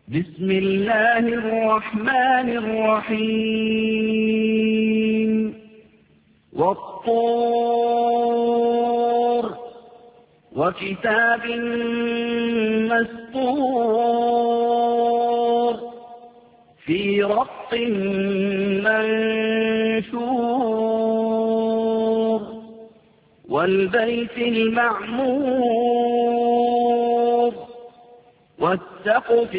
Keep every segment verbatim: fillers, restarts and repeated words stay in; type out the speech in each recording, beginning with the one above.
بسم الله الرحمن الرحيم والطور وكتاب مسطور في رق منشور والبيت المعمور والسقف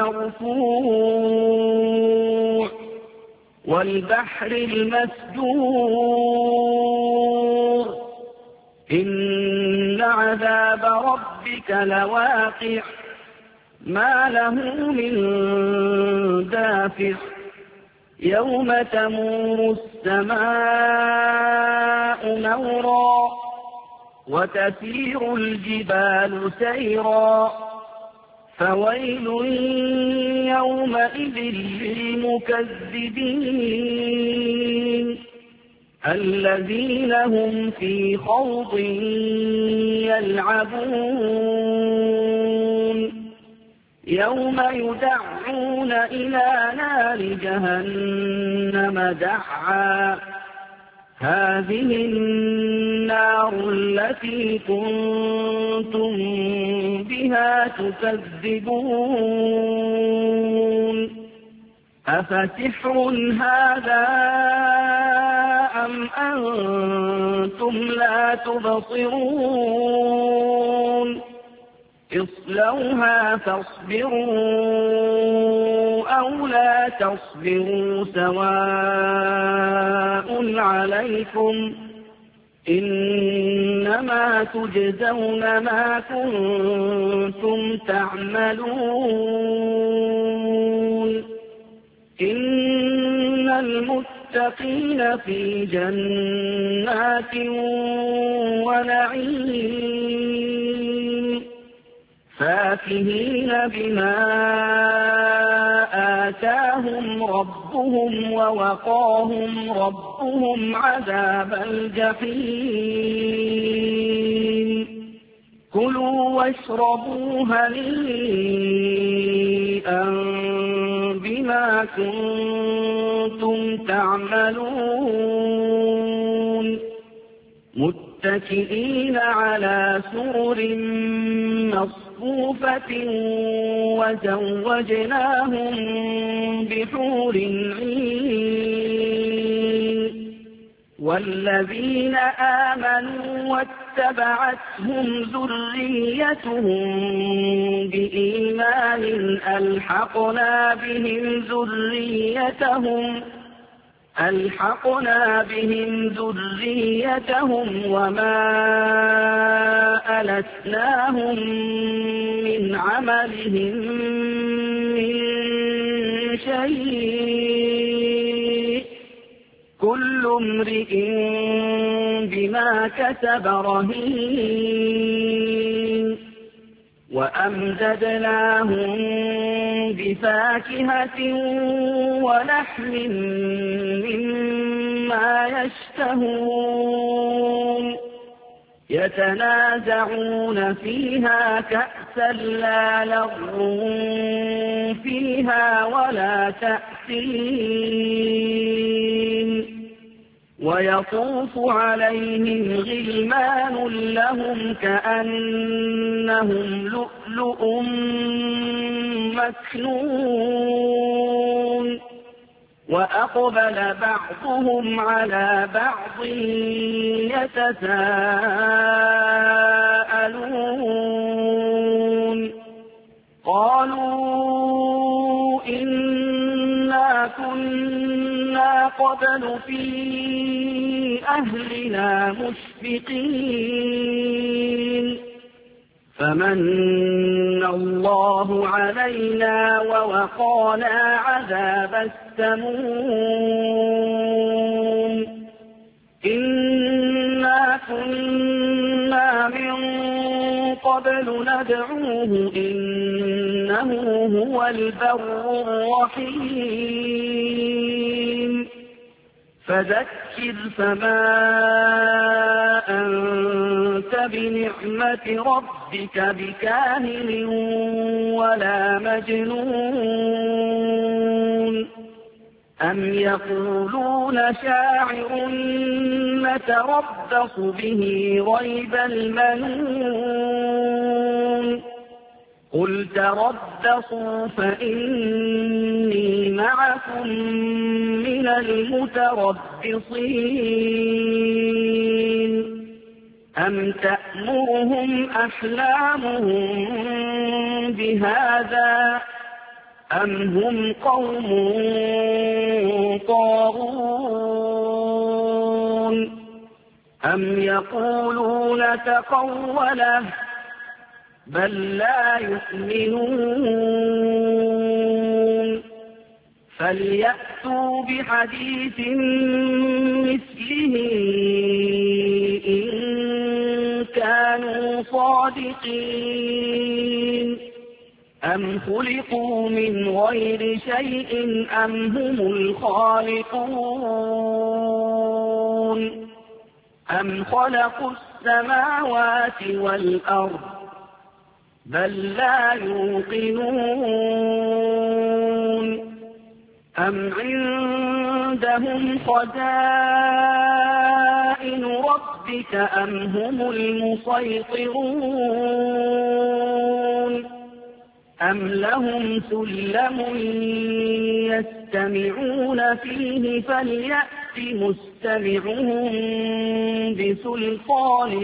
المرفوع والبحر المسجور إن عذاب ربك لواقع ما له من دافع يوم تمور السماء مورا وتسير الجبال سيرا فويل يومئذ للمكذبين الذين هم في خوض يلعبون يوم يدعون إلى نار جهنم دعا هذه النار التي كنتم بها تكذبون أفسحر هذا أم أنتم لا تبصرون اصلوها فاصبروا أو لا تصبروا سواء عليكم إنما تجزون ما كنتم تعملون إن المتقين في جنات ونعيم فاكهين بما آتاهم ربهم ووقاهم ربهم عذاب الجحيم كلوا واشربوا هنيئا بما كنتم تعملون متكئين على سرر مصفوفة وزوجناهم بحور عين والذين آمنوا واتبعتهم ذريتهم بإيمان ألحقنا بهم ذريتهم ألحقنا بهم ذريتهم وما ألتناهم من عملهم من شيء كل امرئ بما كسب رهين وأمددناهم بفاكهة ولحم مما يشتهون يتنازعون فيها كأسا لا لغو فيها ولا تأثيم ويطوف عليهم غلمان لهم كأنهم لؤلؤ مكنون وأقبل بعضهم على بعض يتساءلون قالوا إنا كنا قبل في أهلنا مشفقين فمن الله علينا ووقانا عذاب السموم إنا كنا من قبل ندعوه إنه هو البر الرحيم فذكر فما أنت بنعمة ربك بكاهن ولا مجنون أم يقولون شاعر نتربص به ريب المنون قل تربصوا فإني معكم من المتربصين أم تأمرهم أحلامهم بهذا أم هم قوم طاغون أم يقولون تقوله بل لا يؤمنون فليأتوا بحديث مثله إن كانوا صادقين أم خلقوا من غير شيء أم هم الخالقون أم خلقوا السماوات والأرض بل لا يوقنون أم عندهم خزائن ربك أم هم المسيطرون أم لهم سلم يستمعون فيه فليأت مستمعهم بسلطان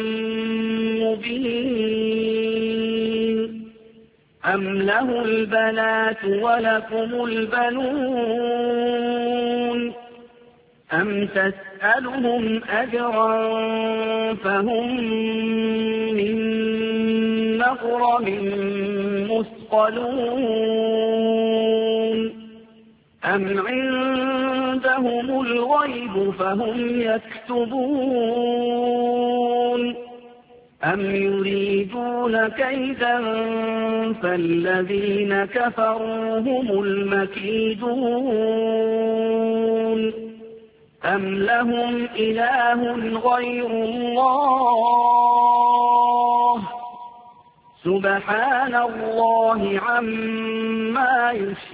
مبين أم له البنات ولكم البنون أم تسألهم أجرا فهم من مغرم مثقلون أم عندهم الغيب فهم يكتبون أم يريدون كيدا فالذين كفروا هم المكيدون أم لهم إله غير الله سبحان الله عما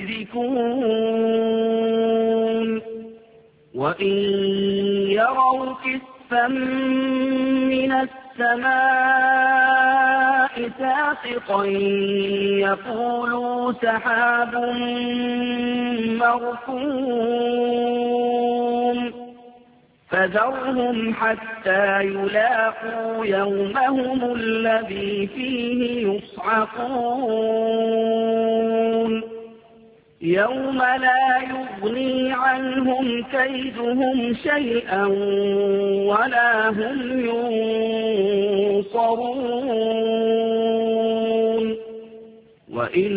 يشركون وإن يروا كسفا من السماء ساقطا يقولوا سحاب مركوم فذرهم حتى يلاقوا يومهم الذي فيه يصعقون يوم لا يغني عنهم كيدهم شيئا ولا هم ينصرون وإن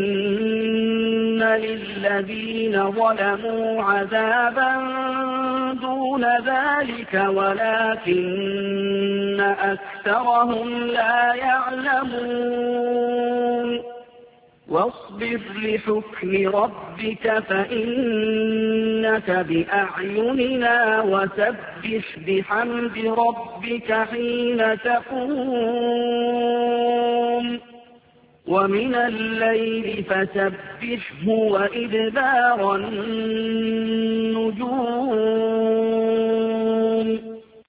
للذين ظلموا عذابا دون ذلك ولكن أكثرهم لا يعلمون واصبر لحكم ربك فإنك بأعيننا وسبح بحمد ربك حين تقوم ومن الليل فسبحه وإدبار النجوم